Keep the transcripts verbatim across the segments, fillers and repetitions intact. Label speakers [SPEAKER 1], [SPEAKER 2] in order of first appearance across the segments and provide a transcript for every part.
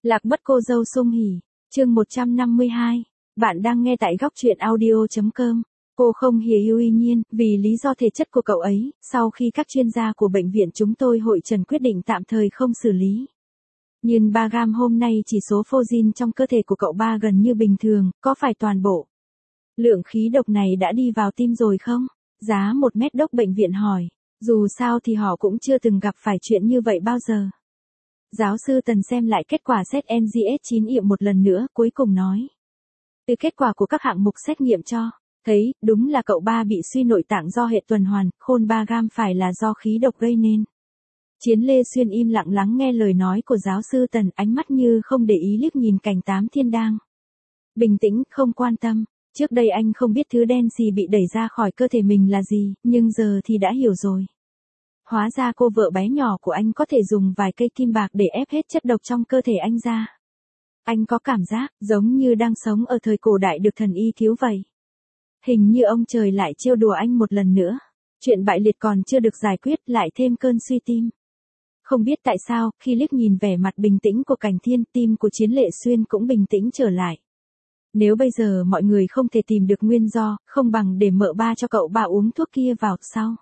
[SPEAKER 1] Lạc mất cô dâu sung hỉ, chương một trăm năm mươi hai. Bạn đang nghe tại góc truyện audio chấm com. Cô không hiểu uy nhiên, vì lý do thể chất của cậu ấy, sau khi các chuyên gia của bệnh viện chúng tôi hội trần quyết định tạm thời không xử lý. Nhưng ba gam hôm nay chỉ số Fojin trong cơ thể của cậu ba gần như bình thường, có phải toàn bộ lượng khí độc này đã đi vào tim rồi không? Giá một mét đốc bệnh viện hỏi, dù sao thì họ cũng chưa từng gặp phải chuyện như vậy bao giờ. Giáo sư Tần xem lại kết quả xét en giê ét chín nghiệm một lần nữa, cuối cùng nói. Từ kết quả của các hạng mục xét nghiệm cho thấy, đúng là cậu ba bị suy nội tạng do hệ tuần hoàn, khôn ba gam phải là do khí độc gây nên. Chiến Lê Xuyên im lặng lắng nghe lời nói của giáo sư Tần, ánh mắt như không để ý liếc nhìn cảnh Tám Thiên đang bình tĩnh, không quan tâm. Trước đây anh không biết thứ đen xì bị đẩy ra khỏi cơ thể mình là gì, nhưng giờ thì đã hiểu rồi. Hóa ra cô vợ bé nhỏ của anh có thể dùng vài cây kim bạc để ép hết chất độc trong cơ thể anh ra. Anh có cảm giác giống như đang sống ở thời cổ đại được thần y thiếu vậy. Hình như ông trời lại trêu đùa anh một lần nữa. Chuyện bại liệt còn chưa được giải quyết, lại thêm cơn suy tim. Không biết tại sao, khi liếc nhìn vẻ mặt bình tĩnh của Cảnh Thiên, tim của Chiến Lệ Xuyên cũng bình tĩnh trở lại. Nếu bây giờ mọi người không thể tìm được nguyên do, không bằng để mợ ba cho cậu ba uống thuốc kia vào sau.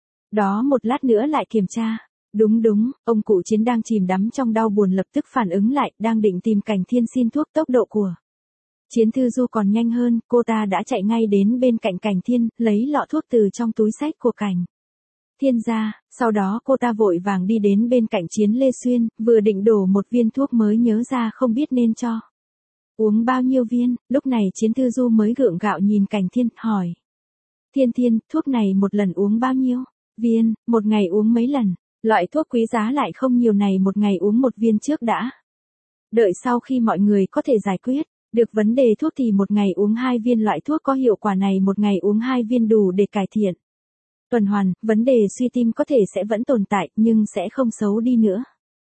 [SPEAKER 1] Đó một lát nữa lại kiểm tra. Đúng đúng, ông cụ Chiến đang chìm đắm trong đau buồn lập tức phản ứng lại, đang định tìm Cảnh Thiên xin thuốc. Tốc độ của Chiến Thư Du còn nhanh hơn, cô ta đã chạy ngay đến bên cạnh Cảnh Thiên, lấy lọ thuốc từ trong túi xách của Cảnh Thiên ra, sau đó cô ta vội vàng đi đến bên cạnh Chiến Lê Xuyên, vừa định đổ một viên thuốc mới nhớ ra không biết nên cho uống bao nhiêu viên, lúc này Chiến Thư Du mới gượng gạo nhìn Cảnh Thiên, hỏi. Thiên Thiên, thuốc này một lần uống bao nhiêu viên, một ngày uống mấy lần, loại thuốc quý giá lại không nhiều này một ngày uống một viên trước đã. Đợi sau khi mọi người có thể giải quyết được vấn đề thuốc thì một ngày uống hai viên, loại thuốc có hiệu quả này một ngày uống hai viên đủ để cải thiện tuần hoàn, vấn đề suy tim có thể sẽ vẫn tồn tại nhưng sẽ không xấu đi nữa.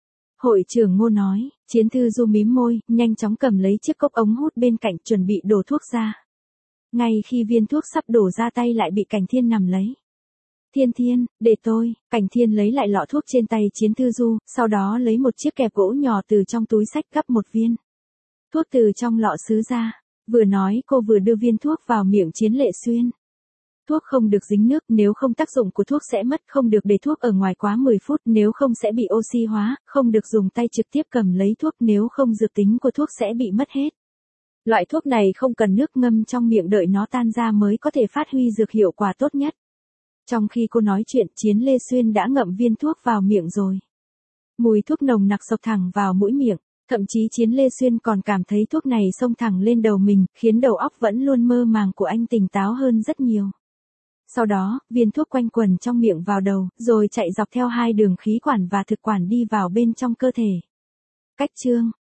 [SPEAKER 1] Hội trưởng Ngô nói. Chiến Thư Du mím môi, nhanh chóng cầm lấy chiếc cốc ống hút bên cạnh chuẩn bị đổ thuốc ra. Ngay khi viên thuốc sắp đổ ra tay lại bị Cảnh Thiên nắm lấy. Thiên Thiên, để tôi. Cảnh Thiên lấy lại lọ thuốc trên tay Chiến Thư Du, sau đó lấy một chiếc kẹp gỗ nhỏ từ trong túi xách gắp một viên thuốc từ trong lọ sứ ra. Vừa nói cô vừa đưa viên thuốc vào miệng Chiến Lệ Xuyên. Thuốc không được dính nước, nếu không tác dụng của thuốc sẽ mất, không được để thuốc ở ngoài quá mười phút, nếu không sẽ bị oxy hóa, không được dùng tay trực tiếp cầm lấy thuốc, nếu không dược tính của thuốc sẽ bị mất hết. Loại thuốc này không cần nước, ngâm trong miệng đợi nó tan ra mới có thể phát huy dược hiệu quả tốt nhất. Trong khi cô nói chuyện, Chiến Lê Xuyên đã ngậm viên thuốc vào miệng rồi. Mùi thuốc nồng nặc xộc thẳng vào mũi miệng, thậm chí Chiến Lê Xuyên còn cảm thấy thuốc này xông thẳng lên đầu mình, khiến đầu óc vẫn luôn mơ màng của anh tỉnh táo hơn rất nhiều. Sau đó, viên thuốc quanh quẩn trong miệng vào đầu, rồi chạy dọc theo hai đường khí quản và thực quản đi vào bên trong cơ thể. Cách chương